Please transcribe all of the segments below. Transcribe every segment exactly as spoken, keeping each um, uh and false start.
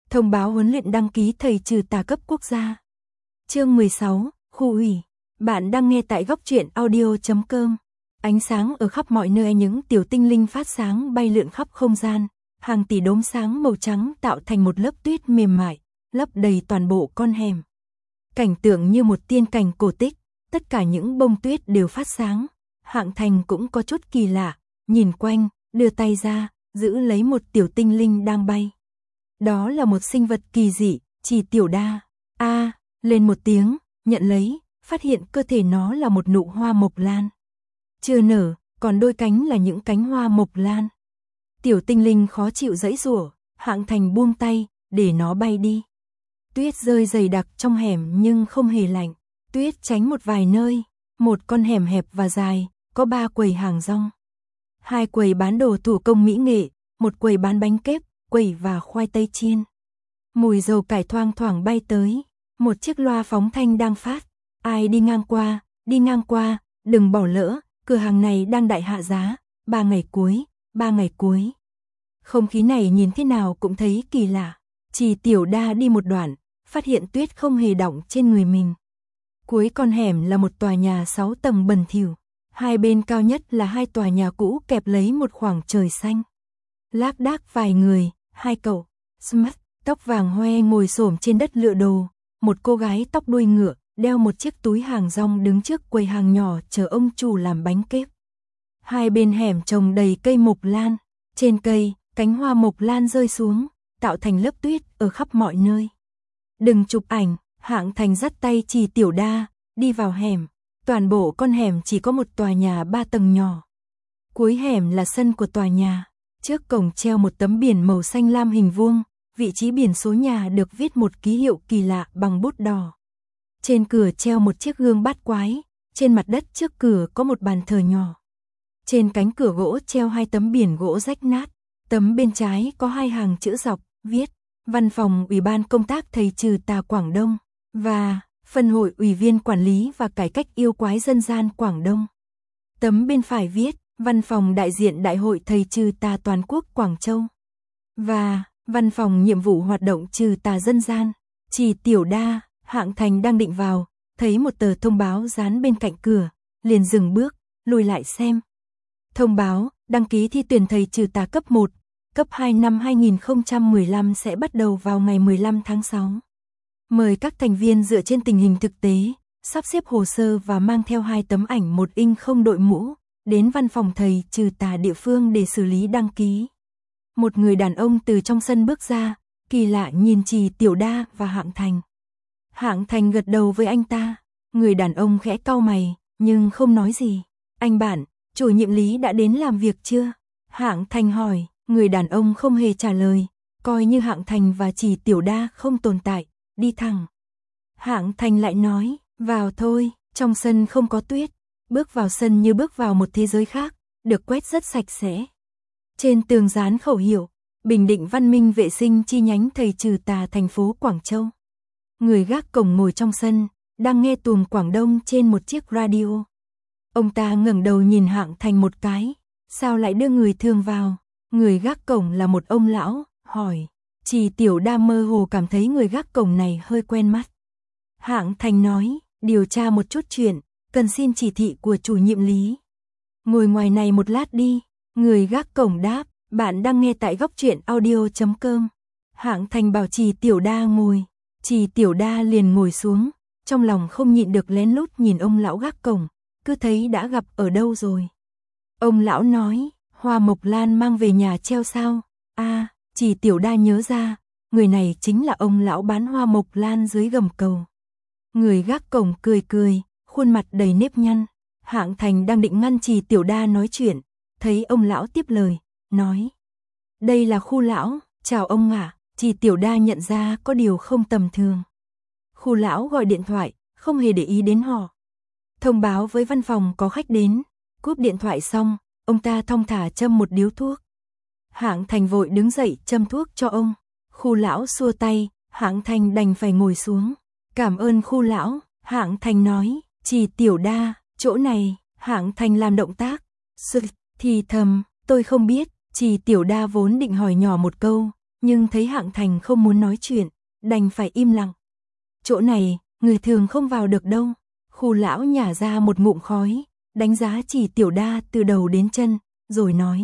Thông báo huấn luyện đăng ký thầy trừ tà cấp quốc gia. Chương mười sáu, khu ủy. Bạn đang nghe tại góc truyện audio chấm com. Ánh sáng ở khắp mọi nơi, những tiểu tinh linh phát sáng bay lượn khắp không gian, hàng tỷ đốm sáng màu trắng tạo thành một lớp tuyết mềm mại, lấp đầy toàn bộ con hẻm. Cảnh tượng như một tiên cảnh cổ tích, tất cả những bông tuyết đều phát sáng. Hạng Thành cũng có chút kỳ lạ, nhìn quanh, đưa tay ra, giữ lấy một tiểu tinh linh đang bay. Đó là một sinh vật kỳ dị, Trì Tiểu Đa. A, à, lên một tiếng, nhận lấy, phát hiện cơ thể nó là một nụ hoa mộc lan. Chưa nở, còn đôi cánh là những cánh hoa mộc lan. Tiểu tinh linh khó chịu giãy giụa, Hạng Thành buông tay, để nó bay đi. Tuyết rơi dày đặc trong hẻm nhưng không hề lạnh. Tuyết tránh một vài nơi, một con hẻm hẹp và dài, có ba quầy hàng rong. Hai quầy bán đồ thủ công mỹ nghệ, một quầy bán bánh kép, quẩy và khoai tây chiên. Mùi dầu cải thoang thoảng bay tới, một chiếc loa phóng thanh đang phát. Ai đi ngang qua, đi ngang qua, đừng bỏ lỡ, cửa hàng này đang đại hạ giá, ba ngày cuối, ba ngày cuối. Không khí này nhìn thế nào cũng thấy kỳ lạ. Trì Tiểu Đa đi một đoạn, phát hiện tuyết không hề đọng trên người mình. Cuối con hẻm là một tòa nhà sáu tầng bẩn thỉu, hai bên cao nhất là hai tòa nhà cũ kẹp lấy một khoảng trời xanh. Lác đác vài người, hai cậu, smart, tóc vàng hoe ngồi xổm trên đất lựa đồ, một cô gái tóc đuôi ngựa, đeo một chiếc túi hàng rong đứng trước quầy hàng nhỏ chờ ông chủ làm bánh kép. Hai bên hẻm trồng đầy cây mộc lan, trên cây, cánh hoa mộc lan rơi xuống, tạo thành lớp tuyết ở khắp mọi nơi. Đừng chụp ảnh, Hạng Thành dắt tay Trì Tiểu Đa, đi vào hẻm. Toàn bộ con hẻm chỉ có một tòa nhà ba tầng nhỏ. Cuối hẻm là sân của tòa nhà. Trước cổng treo một tấm biển màu xanh lam hình vuông, vị trí biển số nhà được viết một ký hiệu kỳ lạ bằng bút đỏ. Trên cửa treo một chiếc gương bát quái, trên mặt đất trước cửa có một bàn thờ nhỏ. Trên cánh cửa gỗ treo hai tấm biển gỗ rách nát, tấm bên trái có hai hàng chữ dọc, viết Văn phòng Ủy ban công tác thầy trừ tà Quảng Đông và Phân hội Ủy viên quản lý và cải cách yêu quái dân gian Quảng Đông. Tấm bên phải viết Văn phòng đại diện Đại hội thầy trừ tà toàn quốc Quảng Châu và Văn phòng nhiệm vụ hoạt động trừ tà dân gian. Trì Tiểu Đa, Hạng Thành đang định vào, thấy một tờ thông báo dán bên cạnh cửa, liền dừng bước, lùi lại xem. Thông báo, đăng ký thi tuyển thầy trừ tà cấp một, cấp hai năm hai nghìn không trăm mười lăm sẽ bắt đầu vào ngày mười lăm tháng sáu. Mời các thành viên dựa trên tình hình thực tế, sắp xếp hồ sơ và mang theo hai tấm ảnh một inch không đội mũ, đến văn phòng thầy trừ tà địa phương để xử lý đăng ký. Một người đàn ông từ trong sân bước ra, kỳ lạ nhìn Trì Tiểu Đa và Hạng Thành. Hạng Thành gật đầu với anh ta, người đàn ông khẽ cau mày, nhưng không nói gì. Anh bạn, chủ nhiệm Lý đã đến làm việc chưa? Hạng Thành hỏi, người đàn ông không hề trả lời, coi như Hạng Thành và Trì Tiểu Đa không tồn tại, đi thẳng. Hạng Thành lại nói, vào thôi, trong sân không có tuyết, bước vào sân như bước vào một thế giới khác, được quét rất sạch sẽ. Trên tường dán khẩu hiệu, Bình Định Văn Minh Vệ sinh chi nhánh thầy trừ tà thành phố Quảng Châu. Người gác cổng ngồi trong sân, đang nghe tuồng Quảng Đông trên một chiếc radio. Ông ta ngẩng đầu nhìn Hạng Thành một cái, sao lại đưa người thường vào? Người gác cổng là một ông lão, hỏi. Trì Tiểu Đa mơ hồ cảm thấy người gác cổng này hơi quen mắt. Hạng Thành nói, điều tra một chút chuyện, cần xin chỉ thị của chủ nhiệm Lý. Ngồi ngoài này một lát đi. Người gác cổng đáp, bạn đang nghe tại góc truyện audio chấm com. Hạng Thành bảo Trì Tiểu Đa ngồi. Trì Tiểu Đa liền ngồi xuống, trong lòng không nhịn được lén lút nhìn ông lão gác cổng, cứ thấy đã gặp ở đâu rồi. Ông lão nói, hoa mộc lan mang về nhà treo sao? A, à, Trì Tiểu Đa nhớ ra, người này chính là ông lão bán hoa mộc lan dưới gầm cầu. Người gác cổng cười cười, khuôn mặt đầy nếp nhăn. Hạng Thành đang định ngăn Trì Tiểu Đa nói chuyện, thấy ông lão tiếp lời, nói. Đây là khu lão, chào ông ạ. Trì Tiểu Đa nhận ra có điều không tầm thường. Khu lão gọi điện thoại, không hề để ý đến họ. Thông báo với văn phòng có khách đến, cúp điện thoại xong, ông ta thong thả châm một điếu thuốc. Hạng Thành vội đứng dậy châm thuốc cho ông. Khu lão xua tay, Hạng Thành đành phải ngồi xuống. Cảm ơn khu lão, Hạng Thành nói. Trì Tiểu Đa, chỗ này, Hạng Thành làm động tác. Sự, thì thầm, tôi không biết. Trì Tiểu Đa vốn định hỏi nhỏ một câu, nhưng thấy Hạng Thành không muốn nói chuyện, đành phải im lặng. Chỗ này, người thường không vào được đâu. Khu lão nhả ra một ngụm khói, đánh giá Trì Tiểu Đa từ đầu đến chân, rồi nói.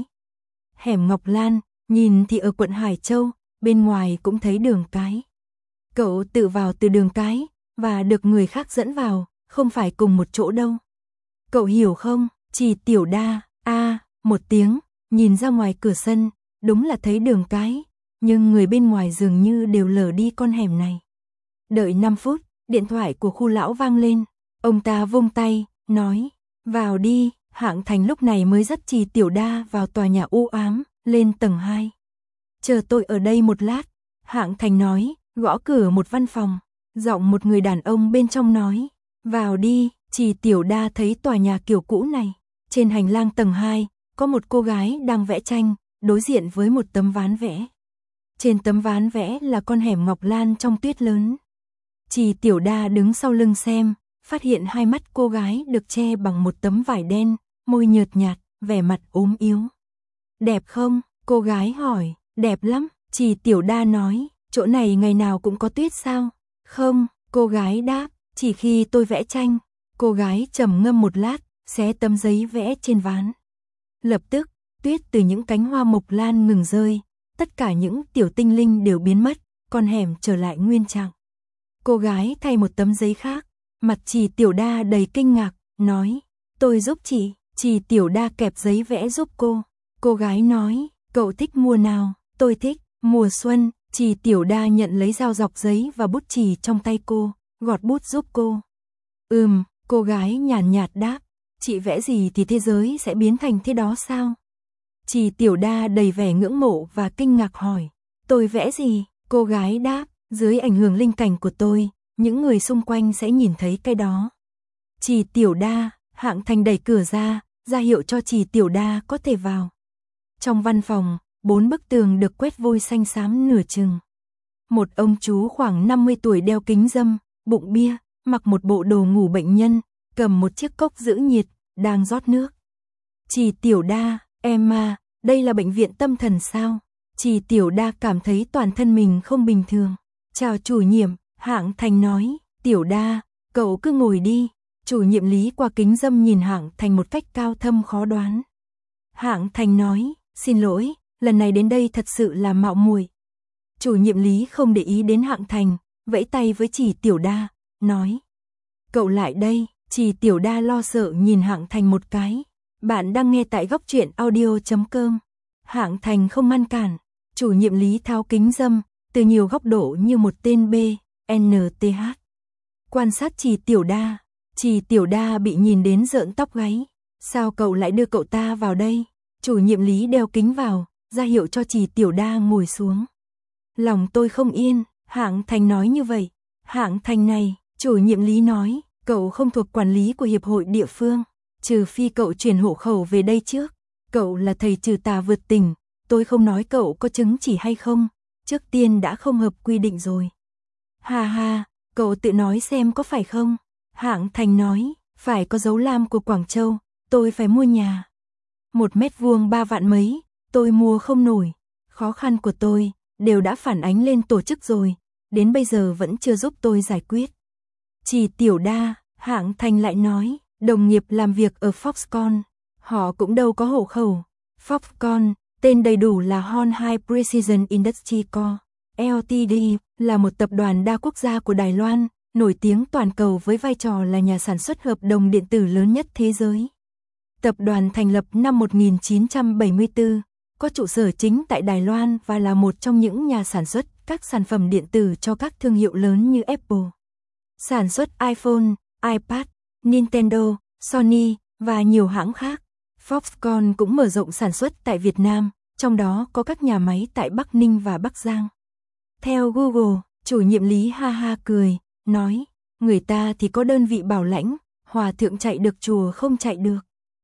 Hẻm Ngọc Lan, nhìn thì ở quận Hải Châu, bên ngoài cũng thấy đường cái. Cậu tự vào từ đường cái, và được người khác dẫn vào, không phải cùng một chỗ đâu. Cậu hiểu không? Trì Tiểu Đa, a một tiếng, nhìn ra ngoài cửa sân, đúng là thấy đường cái, nhưng người bên ngoài dường như đều lờ đi con hẻm này. Đợi năm phút, điện thoại của khu lão vang lên, ông ta vung tay, nói, vào đi. Hạng Thành lúc này mới dắt Trì Tiểu Đa vào tòa nhà u ám, lên tầng hai. Chờ tôi ở đây một lát, Hạng Thành nói, gõ cửa một văn phòng, giọng một người đàn ông bên trong nói, vào đi. Trì Tiểu Đa thấy tòa nhà kiểu cũ này, trên hành lang tầng hai, có một cô gái đang vẽ tranh, đối diện với một tấm ván vẽ. Trên tấm ván vẽ là con hẻm Ngọc Lan trong tuyết lớn. Trì Tiểu Đa đứng sau lưng xem, phát hiện hai mắt cô gái được che bằng một tấm vải đen, môi nhợt nhạt, vẻ mặt ốm yếu. Đẹp không? Cô gái hỏi. Đẹp lắm, Trì Tiểu Đa nói. Chỗ này ngày nào cũng có tuyết sao? Không, cô gái đáp, chỉ khi tôi vẽ tranh. Cô gái trầm ngâm một lát, xé tấm giấy vẽ trên ván. Lập tức, tuyết từ những cánh hoa mộc lan ngừng rơi, tất cả những tiểu tinh linh đều biến mất, con hẻm trở lại nguyên trạng. Cô gái thay một tấm giấy khác, mặt Trì Tiểu Đa đầy kinh ngạc, nói, tôi giúp chị. Trì Tiểu Đa kẹp giấy vẽ giúp cô. Cô gái nói, cậu thích mùa nào? Tôi thích mùa xuân. Trì Tiểu Đa nhận lấy dao dọc giấy và bút chì trong tay cô, gọt bút giúp cô. Ừm, cô gái nhàn nhạt đáp, chị vẽ gì thì thế giới sẽ biến thành thế đó sao? Trì Tiểu Đa đầy vẻ ngưỡng mộ và kinh ngạc hỏi, tôi vẽ gì? Cô gái đáp, dưới ảnh hưởng linh cảnh của tôi, những người xung quanh sẽ nhìn thấy cái đó. Trì Tiểu Đa, Hạng Thành đẩy cửa ra, ra hiệu cho Trì Tiểu Đa có thể vào. Trong văn phòng, bốn bức tường được quét vôi xanh xám nửa chừng. Một ông chú khoảng năm mươi tuổi đeo kính râm, bụng bia, mặc một bộ đồ ngủ bệnh nhân, cầm một chiếc cốc giữ nhiệt, đang rót nước. Trì Tiểu Đa, em à, đây là bệnh viện tâm thần sao? Trì Tiểu Đa cảm thấy toàn thân mình không bình thường. Chào chủ nhiệm, Hạng Thành nói, Tiểu Đa, cậu cứ ngồi đi. Chủ nhiệm Lý qua kính râm nhìn Hạng Thành một cách cao thâm khó đoán. Hạng Thành nói, xin lỗi, lần này đến đây thật sự là mạo muội. Chủ nhiệm Lý không để ý đến Hạng Thành, vẫy tay với Trì Tiểu Đa, nói, cậu lại đây. Trì Tiểu Đa lo sợ nhìn Hạng Thành một cái. Bạn đang nghe tại góc truyện audio chấm com. Hạng Thành không ngăn cản. Chủ nhiệm Lý tháo kính râm, từ nhiều góc độ như một tên B, N T H. Quan sát Trì Tiểu Đa. Trì Tiểu Đa bị nhìn đến rợn tóc gáy. Sao cậu lại đưa cậu ta vào đây? Chủ nhiệm Lý đeo kính vào, ra hiệu cho Trì Tiểu Đa ngồi xuống. Lòng tôi không yên, Hạng Thành nói như vậy. Hạng Thành này, chủ nhiệm Lý nói, cậu không thuộc quản lý của hiệp hội địa phương, trừ phi cậu chuyển hộ khẩu về đây trước. Cậu là thầy trừ tà vượt tỉnh, tôi không nói cậu có chứng chỉ hay không, trước tiên đã không hợp quy định rồi. Ha ha, cậu tự nói xem có phải không? Hạng Thành nói, phải có dấu lam của Quảng Châu, tôi phải mua nhà. Một mét vuông ba vạn mấy, tôi mua không nổi. Khó khăn của tôi, đều đã phản ánh lên tổ chức rồi, đến bây giờ vẫn chưa giúp tôi giải quyết. Trì Tiểu Đa, Hạng Thành lại nói, đồng nghiệp làm việc ở Foxconn, họ cũng đâu có hộ khẩu. Foxconn, tên đầy đủ là Hon High Precision Industry Co. Ltd, là một tập đoàn đa quốc gia của Đài Loan, nổi tiếng toàn cầu với vai trò là nhà sản xuất hợp đồng điện tử lớn nhất thế giới. Tập đoàn thành lập năm một nghìn chín trăm bảy mươi tư, có trụ sở chính tại Đài Loan và là một trong những nhà sản xuất các sản phẩm điện tử cho các thương hiệu lớn như Apple. Sản xuất iPhone, iPad, Nintendo, Sony và nhiều hãng khác. Foxconn cũng mở rộng sản xuất tại Việt Nam, trong đó có các nhà máy tại Bắc Ninh và Bắc Giang. Theo Google, chủ nhiệm Lý ha ha cười, nói, người ta thì có đơn vị bảo lãnh, hòa thượng chạy được chùa không chạy được.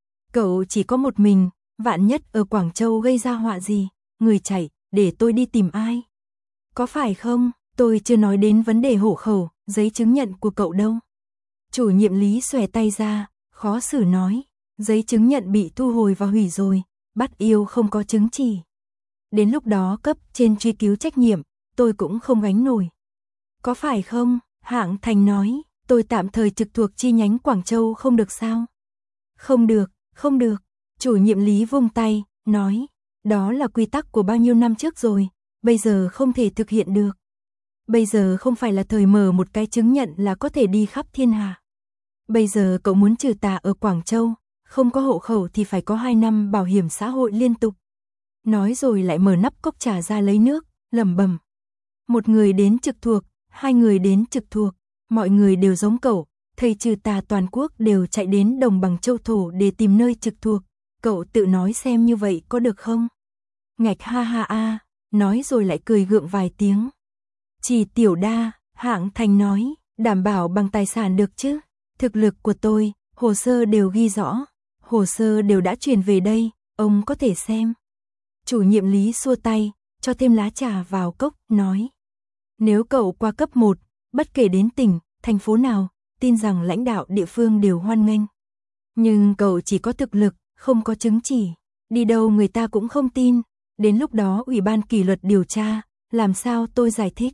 Cậu chỉ có một mình, vạn nhất ở Quảng Châu gây ra họa gì, người chạy, để tôi đi tìm ai? Có phải không? Tôi chưa nói đến vấn đề hộ khẩu, giấy chứng nhận của cậu đâu. Chủ nhiệm Lý xòe tay ra, khó xử nói, giấy chứng nhận bị thu hồi và hủy rồi, bắt yêu không có chứng chỉ. Đến lúc đó cấp trên truy cứu trách nhiệm, tôi cũng không gánh nổi. Có phải không? Hạng Thành nói, tôi tạm thời trực thuộc chi nhánh Quảng Châu không được sao? Không được, không được. Chủ nhiệm Lý vung tay, nói, đó là quy tắc của bao nhiêu năm trước rồi, bây giờ không thể thực hiện được. Bây giờ không phải là thời mở một cái chứng nhận là có thể đi khắp thiên hạ. Bây giờ cậu muốn trừ tà ở Quảng Châu, không có hộ khẩu thì phải có hai năm bảo hiểm xã hội liên tục. Nói rồi lại mở nắp cốc trà ra lấy nước, lẩm bẩm. Một người đến trực thuộc, hai người đến trực thuộc, mọi người đều giống cậu, thầy trừ tà toàn quốc đều chạy đến đồng bằng châu thổ để tìm nơi trực thuộc, cậu tự nói xem như vậy có được không? Ngạch ha ha a, nói rồi lại cười gượng vài tiếng. Chỉ Tiểu Đa, Hạng Thành nói, đảm bảo bằng tài sản được chứ? Thực lực của tôi, hồ sơ đều ghi rõ, hồ sơ đều đã truyền về đây, ông có thể xem. Chủ nhiệm Lý xua tay, cho thêm lá trà vào cốc, nói. Nếu cậu qua cấp một, bất kể đến tỉnh, thành phố nào, tin rằng lãnh đạo địa phương đều hoan nghênh. Nhưng cậu chỉ có thực lực, không có chứng chỉ, đi đâu người ta cũng không tin, đến lúc đó ủy ban kỷ luật điều tra, làm sao tôi giải thích?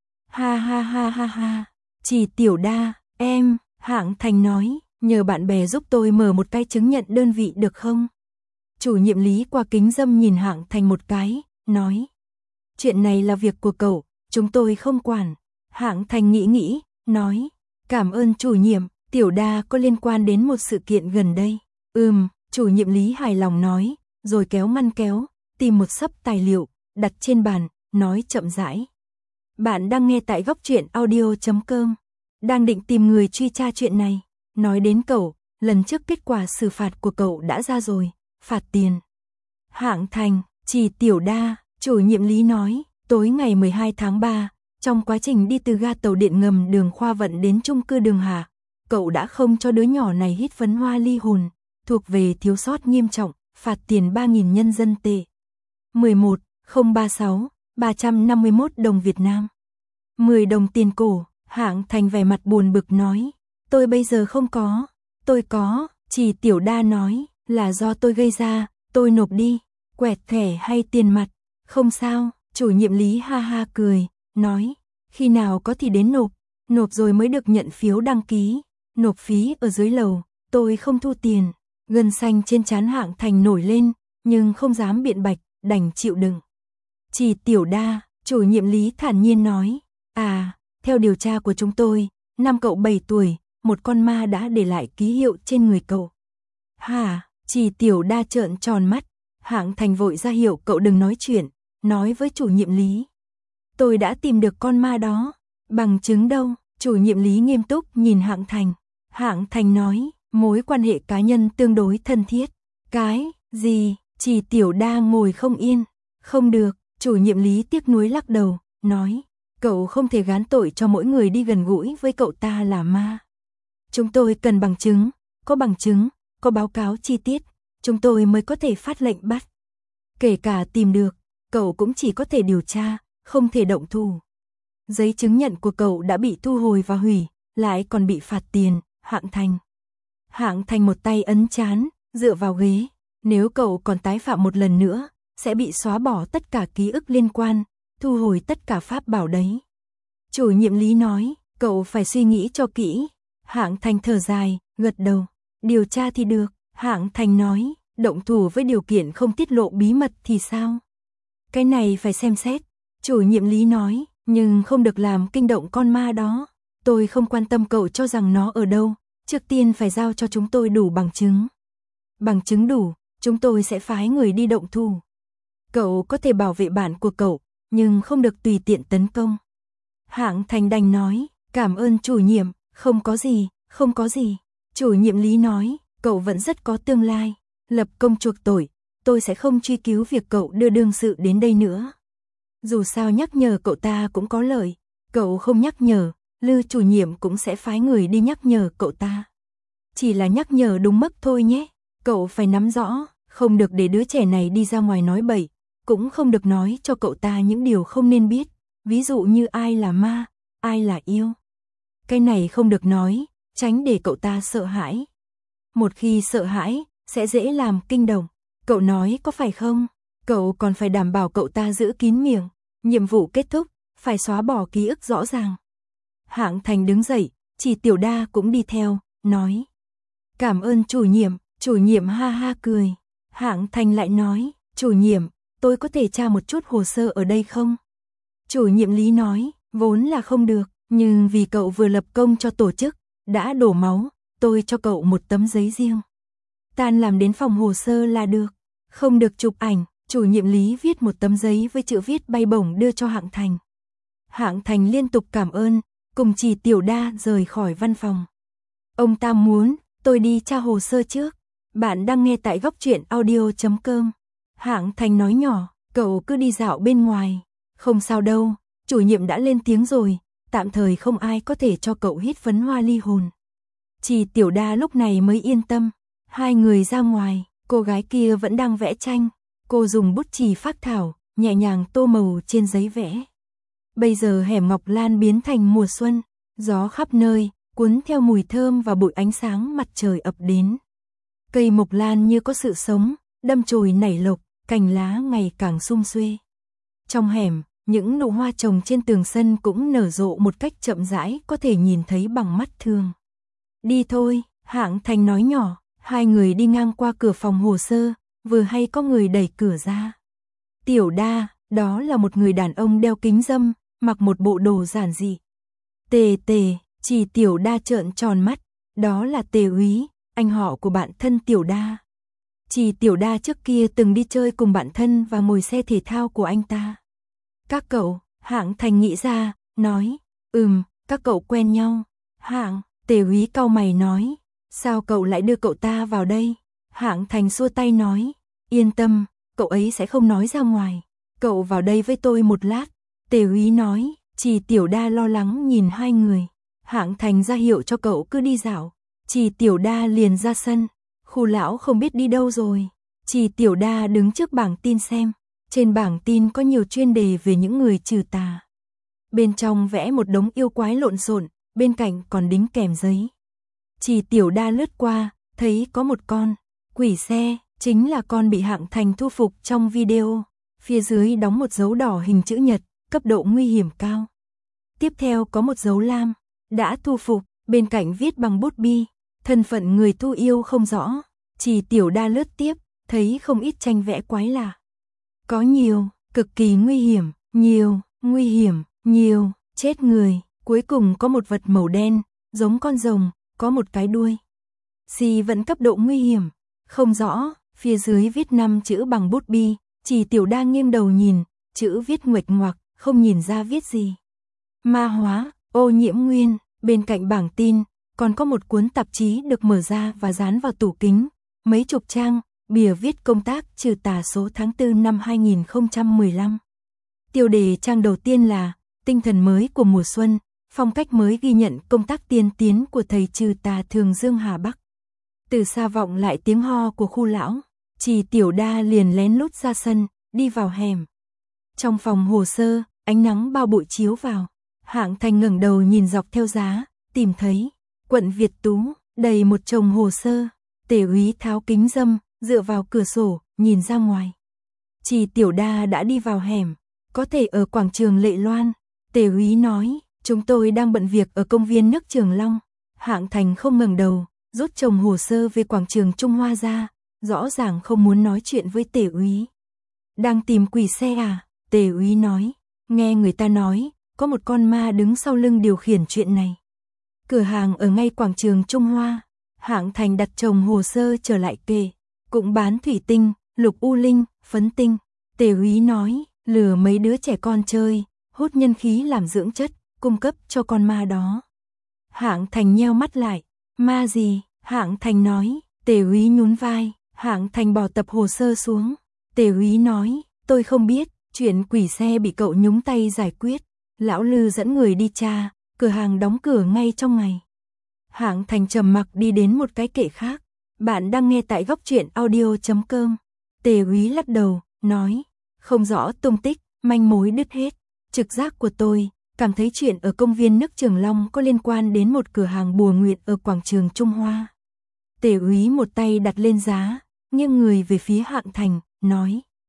Ha ha ha ha ha, Chỉ Tiểu Đa, em, Hạng Thành nói, nhờ bạn bè giúp tôi mở một cái chứng nhận đơn vị được không? Chủ nhiệm Lý qua kính dâm nhìn Hạng Thành một cái, nói. Chuyện này là việc của cậu, chúng tôi không quản. Hạng Thành nghĩ nghĩ, nói. Cảm ơn chủ nhiệm, Tiểu Đa có liên quan đến một sự kiện gần đây. Ừm, chủ nhiệm Lý hài lòng nói, rồi kéo ngăn kéo, tìm một xấp tài liệu, đặt trên bàn, nói chậm rãi. Bạn đang nghe tại góc truyện audio chấm com. Đang định tìm người truy tra chuyện này. Nói đến cậu, lần trước kết quả xử phạt của cậu đã ra rồi, phạt tiền. Hạng Thành, Chỉ Tiểu Đa, chủ nhiệm Lý nói, tối ngày mười hai tháng ba, trong quá trình đi từ ga tàu điện ngầm đường Khoa Vận đến chung cư Đường Hà, cậu đã không cho đứa nhỏ này hít phấn hoa ly hồn, thuộc về thiếu sót nghiêm trọng, phạt tiền ba nghìn nhân dân tệ. mười một không ba sáu ba trăm năm mươi mốt đồng Việt Nam. mười đồng tiền cổ, Hạng Thành vẻ mặt buồn bực nói, tôi bây giờ không có, tôi có, Chỉ Tiểu Đa nói, là do tôi gây ra, tôi nộp đi, quẹt thẻ hay tiền mặt, không sao, chủ nhiệm Lý ha ha cười, nói, khi nào có thì đến nộp, nộp rồi mới được nhận phiếu đăng ký, nộp phí ở dưới lầu, tôi không thu tiền. Gân xanh trên trán Hạng Thành nổi lên, nhưng không dám biện bạch, đành chịu đựng. Chỉ Tiểu Đa, chủ nhiệm Lý thản nhiên nói, à, theo điều tra của chúng tôi, năm cậu bảy tuổi, một con ma đã để lại ký hiệu trên người cậu. Hả? Chỉ Tiểu Đa trợn tròn mắt, Hạng Thành vội ra hiệu cậu đừng nói chuyện, nói với chủ nhiệm Lý. Tôi đã tìm được con ma đó, bằng chứng đâu? Chủ nhiệm Lý nghiêm túc nhìn Hạng Thành. Hạng Thành nói, mối quan hệ cá nhân tương đối thân thiết. Cái gì? Chỉ Tiểu Đa ngồi không yên. Không được, chủ nhiệm Lý tiếc nuối lắc đầu, nói, cậu không thể gán tội cho mỗi người đi gần gũi với cậu ta là ma. Chúng tôi cần bằng chứng, có bằng chứng, có báo cáo chi tiết, chúng tôi mới có thể phát lệnh bắt. Kể cả tìm được, cậu cũng chỉ có thể điều tra, không thể động thủ. Giấy chứng nhận của cậu đã bị thu hồi và hủy, lại còn bị phạt tiền. Hạng Thành. Hạng Thành một tay ấn trán, dựa vào ghế. Nếu cậu còn tái phạm một lần nữa, sẽ bị xóa bỏ tất cả ký ức liên quan, thu hồi tất cả pháp bảo đấy. Chủ nhiệm Lý nói, cậu phải suy nghĩ cho kỹ. Hạng Thành thở dài, gật đầu. Điều tra thì được. Hạng Thành nói, động thủ với điều kiện không tiết lộ bí mật thì sao? Cái này phải xem xét. Chủ nhiệm Lý nói, nhưng không được làm kinh động con ma đó. Tôi không quan tâm cậu cho rằng nó ở đâu, trước tiên phải giao cho chúng tôi đủ bằng chứng. Bằng chứng đủ, chúng tôi sẽ phái người đi động thủ. Cậu có thể bảo vệ bạn của cậu, nhưng không được tùy tiện tấn công. Hạng Thành đành nói, cảm ơn chủ nhiệm, không có gì, không có gì. Chủ nhiệm Lý nói, cậu vẫn rất có tương lai, lập công chuộc tội, tôi sẽ không truy cứu việc cậu đưa đương sự đến đây nữa. Dù sao nhắc nhở cậu ta cũng có lợi, cậu không nhắc nhở, Lư chủ nhiệm cũng sẽ phái người đi nhắc nhở cậu ta. Chỉ là nhắc nhở đúng mức thôi nhé, cậu phải nắm rõ, không được để đứa trẻ này đi ra ngoài nói bậy, cũng không được nói cho cậu ta những điều không nên biết, ví dụ như ai là ma, ai là yêu. Cái này không được nói, tránh để cậu ta sợ hãi. Một khi sợ hãi, sẽ dễ làm kinh động, cậu nói có phải không? Cậu còn phải đảm bảo cậu ta giữ kín miệng. Nhiệm vụ kết thúc, phải xóa bỏ ký ức rõ ràng. Hạng Thành đứng dậy, chỉ Tiểu Đa cũng đi theo, nói. Cảm ơn chủ nhiệm, chủ nhiệm ha ha cười. Hạng Thành lại nói, chủ nhiệm, tôi có thể tra một chút hồ sơ ở đây không? Chủ nhiệm Lý nói, vốn là không được, nhưng vì cậu vừa lập công cho tổ chức, đã đổ máu, tôi cho cậu một tấm giấy riêng. Tan làm đến phòng hồ sơ là được, không được chụp ảnh. Chủ nhiệm Lý viết một tấm giấy với chữ viết bay bổng đưa cho Hạng Thành. Hạng Thành liên tục cảm ơn, cùng chỉ Tiểu Đa rời khỏi văn phòng. Ông ta muốn, tôi đi tra hồ sơ trước. Bạn đang nghe tại góc truyện audio chấm com. Hạng Thành nói nhỏ, cậu cứ đi dạo bên ngoài. Không sao đâu, chủ nhiệm đã lên tiếng rồi, tạm thời không ai có thể cho cậu hít phấn hoa ly hồn. Chỉ Tiểu Đa lúc này mới yên tâm. Hai người ra ngoài, cô gái kia vẫn đang vẽ tranh. Cô dùng bút chì phác thảo, nhẹ nhàng tô màu trên giấy vẽ. Bây giờ hẻm Ngọc Lan biến thành mùa xuân, gió khắp nơi, cuốn theo mùi thơm và bụi ánh sáng mặt trời ập đến. Cây mộc lan như có sự sống, đâm chồi nảy lộc, cành lá ngày càng sum xuê. Trong hẻm, những nụ hoa trồng trên tường sân cũng nở rộ một cách chậm rãi, có thể nhìn thấy bằng mắt thường. Đi thôi, Hạng Thành nói nhỏ, hai người đi ngang qua cửa phòng hồ sơ. Vừa hay có người đẩy cửa ra. Tiểu Đa, đó là một người đàn ông đeo kính râm, mặc một bộ đồ giản dị. Tề Tề, chỉ Tiểu Đa trợn tròn mắt, đó là Tề Úy, anh họ của bạn thân Tiểu Đa. Chỉ Tiểu Đa trước kia từng đi chơi cùng bạn thân và ngồi xe thể thao của anh ta. Các cậu, Hạng Thành nghĩ ra, nói, ừm, các cậu quen nhau. Hạng, Tề Úy cau mày nói, sao cậu lại đưa cậu ta vào đây? Hạng Thành xua tay nói, yên tâm, cậu ấy sẽ không nói ra ngoài. Cậu vào đây với tôi một lát. Tề Úy nói, chỉ Tiểu Đa lo lắng nhìn hai người. Hạng Thành ra hiệu cho cậu cứ đi dạo. Chỉ Tiểu Đa liền ra sân. Khu lão không biết đi đâu rồi. Chỉ Tiểu Đa đứng trước bảng tin xem. Trên bảng tin có nhiều chuyên đề về những người trừ tà. Bên trong vẽ một đống yêu quái lộn xộn, bên cạnh còn đính kèm giấy. Chỉ Tiểu Đa lướt qua, thấy có một con quỷ xe, chính là con bị Hạng Thành thu phục trong video. Phía dưới đóng một dấu đỏ hình chữ nhật, cấp độ nguy hiểm cao. Tiếp theo có một dấu lam, đã thu phục, bên cạnh viết bằng bút bi, thân phận người thu yêu không rõ. Chỉ Tiểu Đa lướt tiếp, thấy không ít tranh vẽ quái lạ. Có nhiều, cực kỳ nguy hiểm, nhiều, nguy hiểm, nhiều, chết người, cuối cùng có một vật màu đen, giống con rồng, có một cái đuôi. Xì vẫn cấp độ nguy hiểm. Không rõ, phía dưới viết năm chữ bằng bút bi, chỉ Tiểu Đa nghiêng đầu nhìn, chữ viết nguệch ngoạc, không nhìn ra viết gì. Ma hóa, ô nhiễm nguyên, bên cạnh bảng tin, còn có một cuốn tạp chí được mở ra và dán vào tủ kính, mấy chục trang, bìa viết công tác trừ tà số tháng tư năm hai nghìn không trăm mười lăm. Tiêu đề trang đầu tiên là, tinh thần mới của mùa xuân, phong cách mới ghi nhận công tác tiên tiến của thầy trừ tà Thường Dương Hà Bắc. Từ xa vọng lại tiếng ho của khu lão, chỉ Tiểu Đa liền lén lút ra sân, đi vào hẻm. Trong phòng hồ sơ, ánh nắng bao bụi chiếu vào. Hạng Thành ngẩng đầu nhìn dọc theo giá, tìm thấy quận Việt Tú, đầy một chồng hồ sơ. Tề Úy tháo kính râm, dựa vào cửa sổ, nhìn ra ngoài. Chỉ Tiểu Đa đã đi vào hẻm, có thể ở quảng trường Lệ Loan. Tề Úy nói, chúng tôi đang bận việc ở công viên nước Trường Long. Hạng Thành không ngẩng đầu, rút chồng hồ sơ về quảng trường Trung Hoa ra, rõ ràng không muốn nói chuyện với Tề Úy. Đang tìm quỷ xe à? Tề Úy nói, nghe người ta nói, có một con ma đứng sau lưng điều khiển chuyện này. Cửa hàng ở ngay quảng trường Trung Hoa. Hạng Thành đặt chồng hồ sơ trở lại kệ, cũng bán thủy tinh, lục u linh, phấn tinh. Tề Úy nói, lừa mấy đứa trẻ con chơi, hút nhân khí làm dưỡng chất, cung cấp cho con ma đó. Hạng Thành nheo mắt lại, ma gì? Hạng Thành nói. Tề Úy nhún vai. Hạng Thành bỏ tập hồ sơ xuống. Tề Úy nói, tôi không biết, chuyện quỷ xe bị cậu nhúng tay giải quyết. Lão Lư dẫn người đi tra, cửa hàng đóng cửa ngay trong ngày. Hạng Thành trầm mặc đi đến một cái kệ khác. Bạn đang nghe tại góc truyện audio chấm com. Tề Úy lắc đầu, nói, không rõ tung tích, manh mối đứt hết. Trực giác của tôi, cảm thấy chuyện ở công viên nước Trường Long có liên quan đến một cửa hàng bùa nguyệt ở quảng trường Trung Hoa. Tề Úy một tay đặt lên giá, nghiêng người về phía Hạng Thành, nói,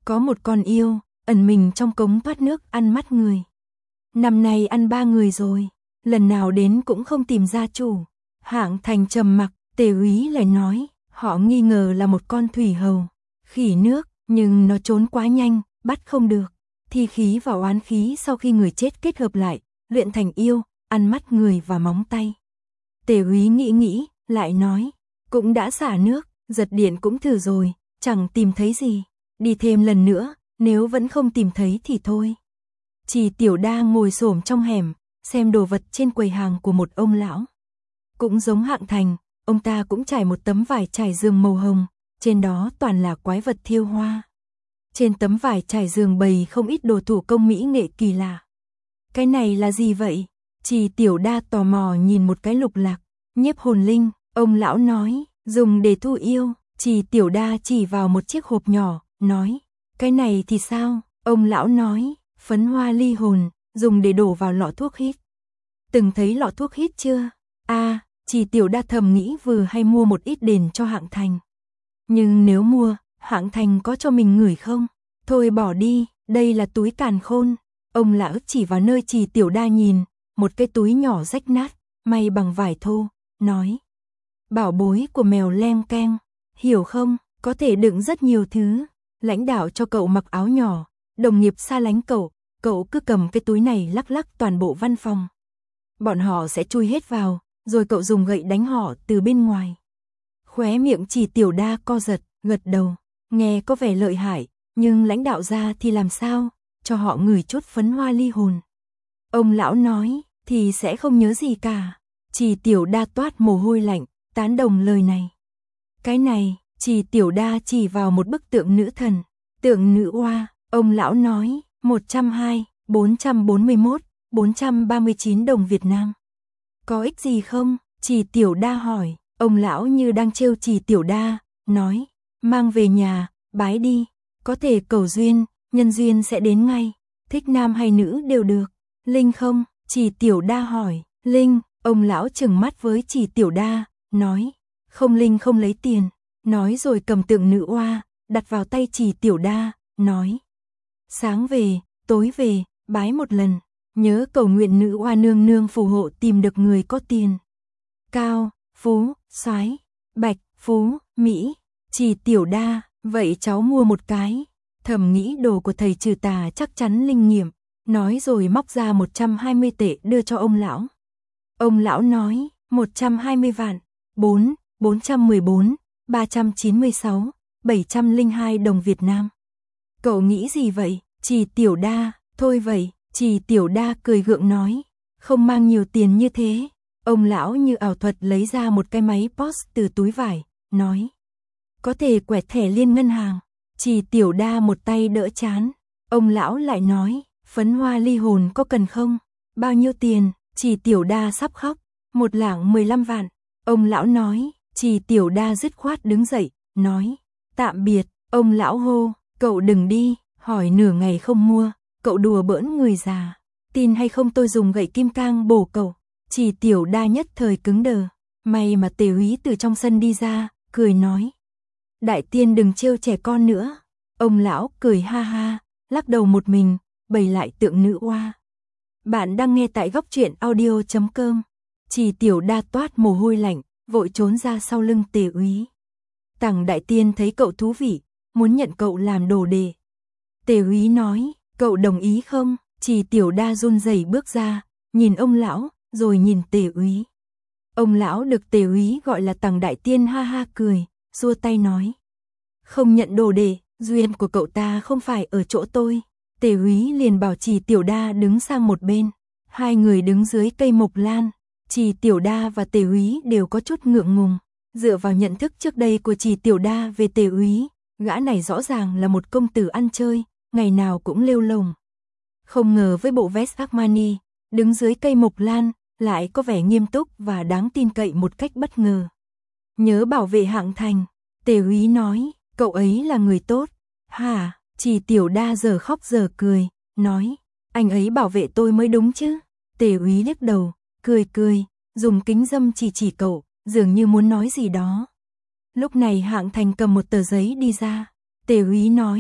Có một con yêu, ẩn mình trong cống thoát nước ăn mắt người. Năm nay ăn ba người rồi, lần nào đến cũng không tìm ra chủ. Hạng Thành trầm mặc, Tề úy lại nói, họ nghi ngờ là một con thủy hầu, khỉ nước, nhưng nó trốn quá nhanh, bắt không được. Thi khí và oán khí sau khi người chết kết hợp lại, luyện thành yêu, ăn mắt người và móng tay. Tề úy nghĩ nghĩ, lại nói, cũng đã xả nước, giật điện cũng thử rồi, chẳng tìm thấy gì. Đi thêm lần nữa, nếu vẫn không tìm thấy thì thôi. Chỉ Tiểu Đa ngồi xổm trong hẻm, xem đồ vật trên quầy hàng của một ông lão. Cũng giống Hạng Thành, ông ta cũng trải một tấm vải trải giường màu hồng, trên đó toàn là quái vật thiêu hoa. Trên tấm vải trải giường bày không ít đồ thủ công mỹ nghệ kỳ lạ. Cái này là gì vậy? Chỉ Tiểu Đa tò mò nhìn một cái lục lạc, nhiếp hồn linh, ông lão nói, dùng để thu yêu. Chỉ Tiểu Đa chỉ vào một chiếc hộp nhỏ, nói, cái này thì sao? Ông lão nói, phấn hoa ly hồn, dùng để đổ vào lọ thuốc hít. Từng thấy lọ thuốc hít chưa? À, Chỉ Tiểu Đa thầm nghĩ vừa hay mua một ít đền cho Hạng Thành. Nhưng nếu mua, Hạng Thành có cho mình ngửi không? Thôi bỏ đi, đây là túi càn khôn. Ông lão chỉ vào nơi Chỉ Tiểu Đa nhìn, một cái túi nhỏ rách nát, may bằng vải thô, nói. Bảo bối của mèo leng keng, hiểu không? Có thể đựng rất nhiều thứ. Lãnh đạo cho cậu mặc áo nhỏ, đồng nghiệp xa lánh cậu, cậu cứ cầm cái túi này lắc lắc toàn bộ văn phòng. Bọn họ sẽ chui hết vào, rồi cậu dùng gậy đánh họ từ bên ngoài. Khóe miệng Chỉ Tiểu Đa co giật, gật đầu, nghe có vẻ lợi hại, nhưng lãnh đạo ra thì làm sao, cho họ ngửi chút phấn hoa ly hồn. Ông lão nói, thì sẽ không nhớ gì cả. Chỉ Tiểu Đa toát mồ hôi lạnh, tán đồng lời này. Cái này, Chỉ Tiểu Đa chỉ vào một bức tượng nữ thần, tượng nữ oa, ông lão nói, một trăm hai, bốn trăm bốn mươi mốt, bốn trăm ba mươi chín đồng Việt Nam. Có ích gì không? Chỉ Tiểu Đa hỏi, ông lão như đang trêu Chỉ Tiểu Đa, nói, mang về nhà, bái đi, có thể cầu duyên, nhân duyên sẽ đến ngay, thích nam hay nữ đều được. Linh không? Chỉ Tiểu Đa hỏi, linh, ông lão trừng mắt với Chỉ Tiểu Đa, nói, không linh không lấy tiền, nói rồi cầm tượng nữ oa, đặt vào tay Chỉ Tiểu Đa, nói, sáng về, tối về, bái một lần, nhớ cầu nguyện nữ oa nương nương phù hộ tìm được người có tiền. Cao, phú, soái, bạch, phú, mỹ. Chỉ Tiểu Đa, vậy cháu mua một cái. Thầm nghĩ đồ của thầy trừ tà chắc chắn linh nghiệm, nói rồi móc ra một trăm hai mươi tệ đưa cho ông lão. Ông lão nói, một trăm hai mươi vạn, bốn, bốn trăm mười bốn, ba trăm chín mươi sáu, bảy trăm lẻ hai đồng Việt Nam. Cậu nghĩ gì vậy? Chỉ Tiểu Đa, thôi vậy. Chỉ Tiểu Đa cười gượng nói, không mang nhiều tiền như thế. Ông lão như ảo thuật lấy ra một cái máy pê ô ét từ túi vải, nói, có thể quẹt thẻ liên ngân hàng. Chỉ Tiểu Đa một tay đỡ chán. Ông lão lại nói, phấn hoa ly hồn có cần không? Bao nhiêu tiền? Chỉ Tiểu Đa sắp khóc. Một lạng mười lăm vạn. Ông lão nói, Chỉ Tiểu Đa dứt khoát đứng dậy, nói, tạm biệt. Ông lão hô, cậu đừng đi, hỏi nửa ngày không mua, cậu đùa bỡn người già. Tin hay không tôi dùng gậy kim cang bổ cậu. Chỉ Tiểu Đa nhất thời cứng đờ. May mà Tề úy từ trong sân đi ra, cười nói, đại tiên đừng trêu trẻ con nữa. Ông lão cười ha ha, lắc đầu một mình, bày lại tượng nữ oa. Bạn đang nghe tại góc truyện audio chấm com. Chỉ Tiểu Đa toát mồ hôi lạnh, vội trốn ra sau lưng Tề úy. Tằng đại tiên thấy cậu thú vị, muốn nhận cậu làm đồ đệ. Tề úy nói, cậu đồng ý không? Chỉ Tiểu Đa run rẩy bước ra, nhìn ông lão, rồi nhìn Tề úy. Ông lão được Tề úy gọi là Tằng đại tiên ha ha cười, xua tay nói, không nhận đồ đệ, duyên của cậu ta không phải ở chỗ tôi. Tề úy liền bảo Chỉ Tiểu Đa đứng sang một bên. Hai người đứng dưới cây mộc lan. Chỉ Tiểu Đa và Tề úy đều có chút ngượng ngùng. Dựa vào nhận thức trước đây của Chỉ Tiểu Đa về Tề úy, gã này rõ ràng là một công tử ăn chơi, ngày nào cũng lêu lồng. Không ngờ với bộ vest Armani, đứng dưới cây mộc lan, lại có vẻ nghiêm túc và đáng tin cậy một cách bất ngờ. Nhớ bảo vệ Hạng Thành. Tề úy nói, cậu ấy là người tốt. Hả? Chỉ Tiểu Đa giờ khóc giờ cười, nói, anh ấy bảo vệ tôi mới đúng chứ. Tề úy liếc đầu, cười cười, dùng kính dâm chỉ chỉ cậu, dường như muốn nói gì đó. Lúc này Hạng Thành cầm một tờ giấy đi ra. Tề úy nói,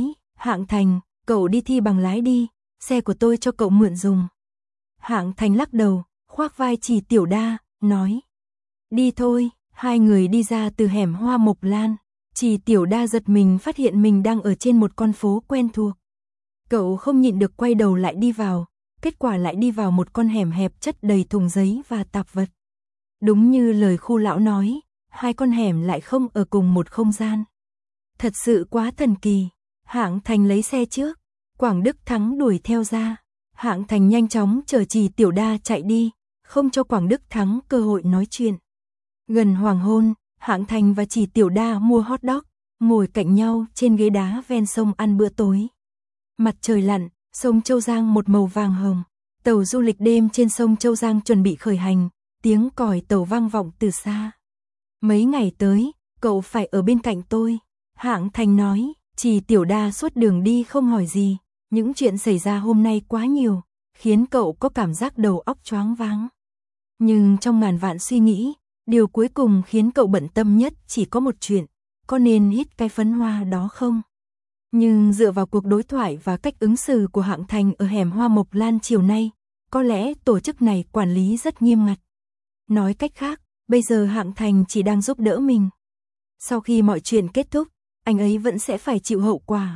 Hạng Thành, cậu đi thi bằng lái đi, xe của tôi cho cậu mượn dùng. Hạng Thành lắc đầu, khoác vai Trì Tiểu Đa, nói. Đi thôi, hai người đi ra từ hẻm Hoa Mộc Lan. Trì Tiểu Đa giật mình phát hiện mình đang ở trên một con phố quen thuộc. Cậu không nhịn được quay đầu lại đi vào, kết quả lại đi vào một con hẻm hẹp chất đầy thùng giấy và tạp vật. Đúng như lời khu lão nói, hai con hẻm lại không ở cùng một không gian. Thật sự quá thần kỳ. Hạng Thành lấy xe trước, Quảng Đức Thắng đuổi theo ra. Hạng Thành nhanh chóng chở Trì Tiểu Đa chạy đi, không cho Quảng Đức Thắng cơ hội nói chuyện. Gần hoàng hôn, Hạng Thành và Trì Tiểu Đa mua hot dog, ngồi cạnh nhau trên ghế đá ven sông ăn bữa tối. Mặt trời lặn, sông Châu Giang một màu vàng hồng. Tàu du lịch đêm trên sông Châu Giang chuẩn bị khởi hành, tiếng còi tàu vang vọng từ xa. Mấy ngày tới, cậu phải ở bên cạnh tôi. Hạng Thành nói. Trì Tiểu Đa suốt đường đi không hỏi gì, những chuyện xảy ra hôm nay quá nhiều, khiến cậu có cảm giác đầu óc choáng váng. Nhưng trong ngàn vạn suy nghĩ, điều cuối cùng khiến cậu bận tâm nhất chỉ có một chuyện, có nên hít cái phấn hoa đó không? Nhưng dựa vào cuộc đối thoại và cách ứng xử của Hạng Thành ở hẻm Hoa Mộc Lan chiều nay, có lẽ tổ chức này quản lý rất nghiêm ngặt. Nói cách khác, bây giờ Hạng Thành chỉ đang giúp đỡ mình. Sau khi mọi chuyện kết thúc, anh ấy vẫn sẽ phải chịu hậu quả.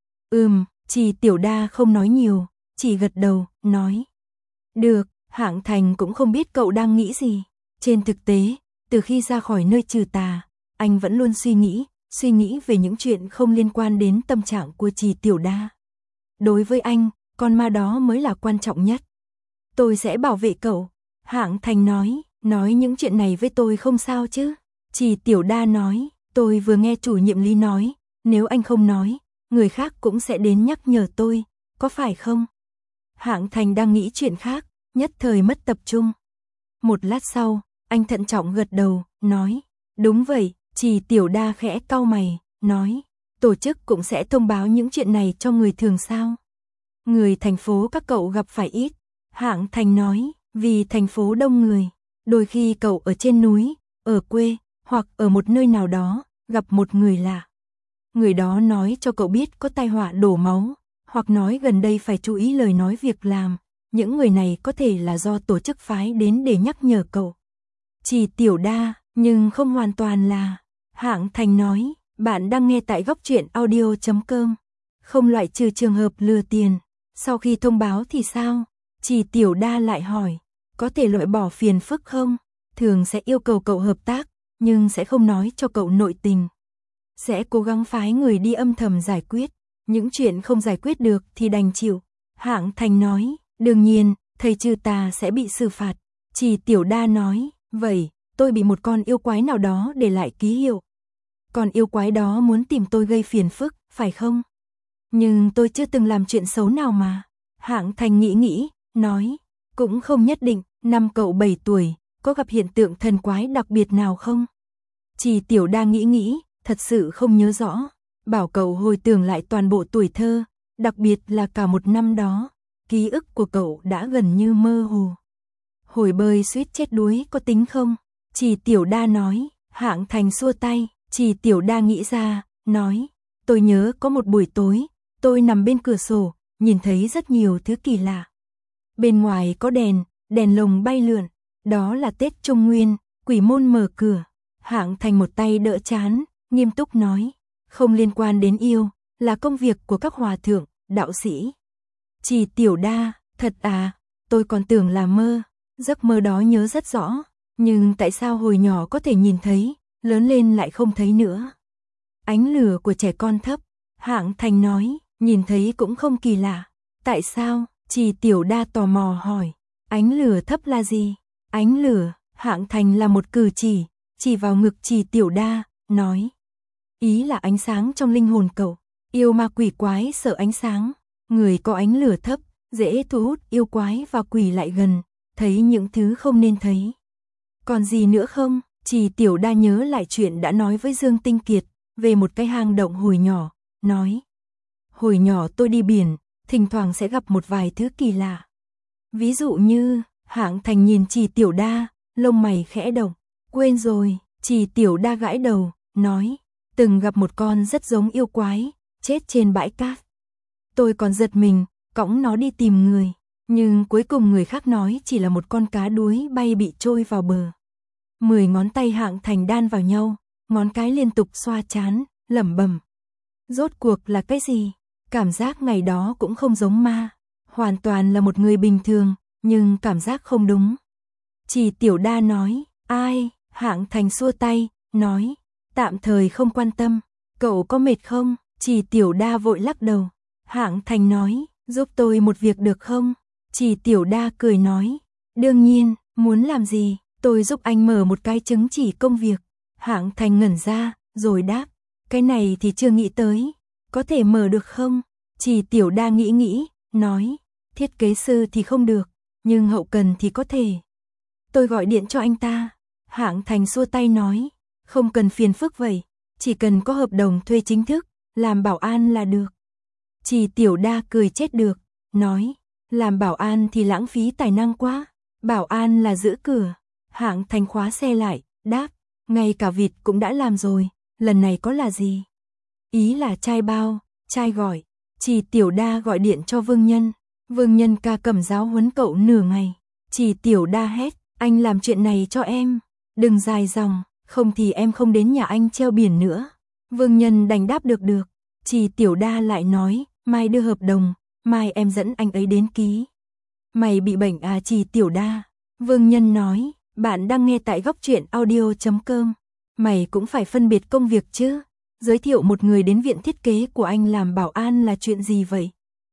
Ừm, Trì Tiểu Đa không nói nhiều, chỉ gật đầu, nói. Được, Hạng Thành cũng không biết cậu đang nghĩ gì. Trên thực tế, từ khi ra khỏi nơi trừ tà, anh vẫn luôn suy nghĩ, suy nghĩ về những chuyện không liên quan đến tâm trạng của Trì Tiểu Đa. Đối với anh, con ma đó mới là quan trọng nhất. Tôi sẽ bảo vệ cậu, Hạng Thành nói, nói những chuyện này với tôi không sao chứ. Trì Tiểu Đa nói. Tôi vừa nghe chủ nhiệm Lý nói, nếu anh không nói, người khác cũng sẽ đến nhắc nhở tôi, có phải không? Hạng Thành đang nghĩ chuyện khác, nhất thời mất tập trung. Một lát sau, anh thận trọng gật đầu, nói, đúng vậy. Trì Tiểu Đa khẽ cau mày, nói, tổ chức cũng sẽ thông báo những chuyện này cho người thường sao? Người thành phố các cậu gặp phải ít, Hạng Thành nói, vì thành phố đông người, đôi khi cậu ở trên núi, ở quê, hoặc ở một nơi nào đó, gặp một người lạ. Người đó nói cho cậu biết có tai họa đổ máu, hoặc nói gần đây phải chú ý lời nói việc làm. Những người này có thể là do tổ chức phái đến để nhắc nhở cậu. Trì Tiểu Đa, nhưng không hoàn toàn là. Hạng Thành nói, bạn đang nghe tại góc truyện audio chấm com. Không loại trừ trường hợp lừa tiền. Sau khi thông báo thì sao? Trì Tiểu Đa lại hỏi, có thể loại bỏ phiền phức không? Thường sẽ yêu cầu cậu hợp tác, nhưng sẽ không nói cho cậu nội tình. Sẽ cố gắng phái người đi âm thầm giải quyết. Những chuyện không giải quyết được thì đành chịu. Hạng Thành nói, đương nhiên, thầy trừ tà sẽ bị xử phạt. Trì Tiểu Đa nói, vậy, tôi bị một con yêu quái nào đó để lại ký hiệu. Còn yêu quái đó muốn tìm tôi gây phiền phức, phải không? Nhưng tôi chưa từng làm chuyện xấu nào mà. Hạng Thành nghĩ nghĩ, nói, cũng không nhất định, năm cậu bảy tuổi, có gặp hiện tượng thần quái đặc biệt nào không? Trì Tiểu Đa nghĩ nghĩ, thật sự không nhớ rõ. Bảo cậu hồi tưởng lại toàn bộ tuổi thơ, đặc biệt là cả một năm đó, ký ức của cậu đã gần như mơ hồ. Hồi bơi suýt chết đuối có tính không? Trì Tiểu Đa nói. Hạng Thành xua tay. Trì Tiểu Đa nghĩ ra, nói, tôi nhớ có một buổi tối, tôi nằm bên cửa sổ, nhìn thấy rất nhiều thứ kỳ lạ. Bên ngoài có đèn, đèn lồng bay lượn, đó là Tết Trung Nguyên, quỷ môn mở cửa. Hạng Thành một tay đỡ trán, nghiêm túc nói, không liên quan đến yêu, là công việc của các hòa thượng, đạo sĩ. Trì Tiểu Đa, thật à, tôi còn tưởng là mơ, giấc mơ đó nhớ rất rõ, nhưng tại sao hồi nhỏ có thể nhìn thấy, lớn lên lại không thấy nữa. Ánh lửa của trẻ con thấp, Hạng Thành nói, nhìn thấy cũng không kỳ lạ. Tại sao? Trì Tiểu Đa tò mò hỏi, ánh lửa thấp là gì? Ánh lửa, Hạng Thành là một cử chỉ, chỉ vào ngực Trì Tiểu Đa, nói, ý là ánh sáng trong linh hồn cậu, yêu ma quỷ quái sợ ánh sáng, người có ánh lửa thấp, dễ thu hút yêu quái và quỷ lại gần, thấy những thứ không nên thấy. Còn gì nữa không? Trì Tiểu Đa nhớ lại chuyện đã nói với Dương Tinh Kiệt, về một cái hang động hồi nhỏ, nói, hồi nhỏ tôi đi biển, thỉnh thoảng sẽ gặp một vài thứ kỳ lạ. Ví dụ như, Hạng Thành nhìn Trì Tiểu Đa, lông mày khẽ động, quên rồi. Trì Tiểu Đa gãi đầu, nói, từng gặp một con rất giống yêu quái, chết trên bãi cát. Tôi còn giật mình, cõng nó đi tìm người. Nhưng cuối cùng người khác nói chỉ là một con cá đuối bay bị trôi vào bờ. Mười ngón tay Hạng Thành đan vào nhau, ngón cái liên tục xoa trán, lẩm bẩm. Rốt cuộc là cái gì? Cảm giác ngày đó cũng không giống ma. Hoàn toàn là một người bình thường, nhưng cảm giác không đúng. Chỉ Tiểu Đa nói, ai? Hạng Thành xua tay, nói, tạm thời không quan tâm. Cậu có mệt không? Chỉ Tiểu Đa vội lắc đầu. Hạng Thành nói, giúp tôi một việc được không? Chỉ Tiểu Đa cười nói, đương nhiên, muốn làm gì? Tôi giúp anh mở một cái chứng chỉ công việc. Hạng Thành ngẩn ra, rồi đáp, cái này thì chưa nghĩ tới. Có thể mở được không? Chỉ Tiểu Đa nghĩ nghĩ, nói, thiết kế sư thì không được, nhưng hậu cần thì có thể. Tôi gọi điện cho anh ta. Hạng Thành xua tay nói, không cần phiền phức vậy, chỉ cần có hợp đồng thuê chính thức, làm bảo an là được. Chỉ Tiểu Đa cười chết được, nói, làm bảo an thì lãng phí tài năng quá, bảo an là giữ cửa. Hạng Thành khóa xe lại, đáp, ngay cả vịt cũng đã làm rồi, lần này có là gì? Ý là trai bao, trai gọi. Chỉ Tiểu Đa gọi điện cho Vương Nhân. Vương Nhân ca cầm giáo huấn cậu nửa ngày. Chỉ Tiểu Đa hét, anh làm chuyện này cho em, đừng dài dòng, không thì em không đến nhà anh treo biển nữa. Vương Nhân đành đáp được được. Chỉ Tiểu Đa lại nói, mai đưa hợp đồng, mai em dẫn anh ấy đến ký. Mày bị bệnh à Chỉ Tiểu Đa? Vương Nhân nói, bạn đang nghe tại góc truyện audio chấm com. Mày cũng phải phân biệt công việc chứ. Giới thiệu một người đến viện thiết kế của anh làm bảo an là chuyện gì vậy?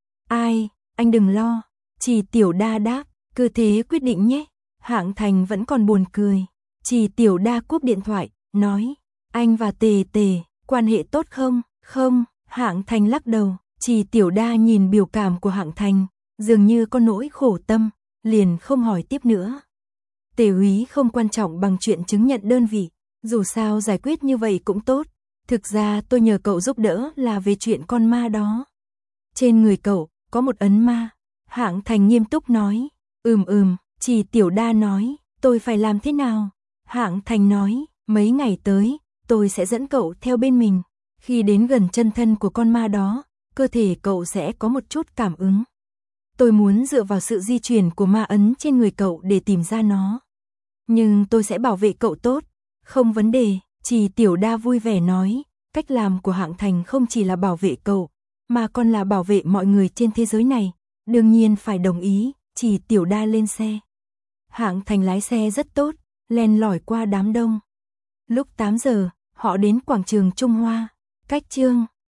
Ai, anh đừng lo. Chỉ Tiểu Đa đáp, cứ thế quyết định nhé. Hạng Thành vẫn còn buồn cười. Chỉ Tiểu Đa cúp điện thoại, nói, anh và Tề Tề, quan hệ tốt không? Không, Hạng Thành lắc đầu. Chỉ Tiểu Đa nhìn biểu cảm của Hạng Thành, dường như có nỗi khổ tâm, liền không hỏi tiếp nữa. Tề úy không quan trọng bằng chuyện chứng nhận đơn vị, dù sao giải quyết như vậy cũng tốt. Thực ra tôi nhờ cậu giúp đỡ là về chuyện con ma đó. Trên người cậu, có một ấn ma. Hạng Thành nghiêm túc nói, ừm ừm. Chỉ Tiểu Đa nói, tôi phải làm thế nào? Hạng Thành nói, mấy ngày tới, tôi sẽ dẫn cậu theo bên mình. Khi đến gần chân thân của con ma đó, cơ thể cậu sẽ có một chút cảm ứng. Tôi muốn dựa vào sự di chuyển của ma ấn trên người cậu để tìm ra nó. Nhưng tôi sẽ bảo vệ cậu tốt, không vấn đề. Chỉ Tiểu Đa vui vẻ nói, cách làm của Hạng Thành không chỉ là bảo vệ cậu, mà còn là bảo vệ mọi người trên thế giới này. Đương nhiên phải đồng ý. Chỉ Tiểu Đa lên xe. Hạng Thành lái xe rất tốt, len lỏi qua đám đông. Lúc tám giờ, họ đến quảng trường Trung Hoa. Cách chương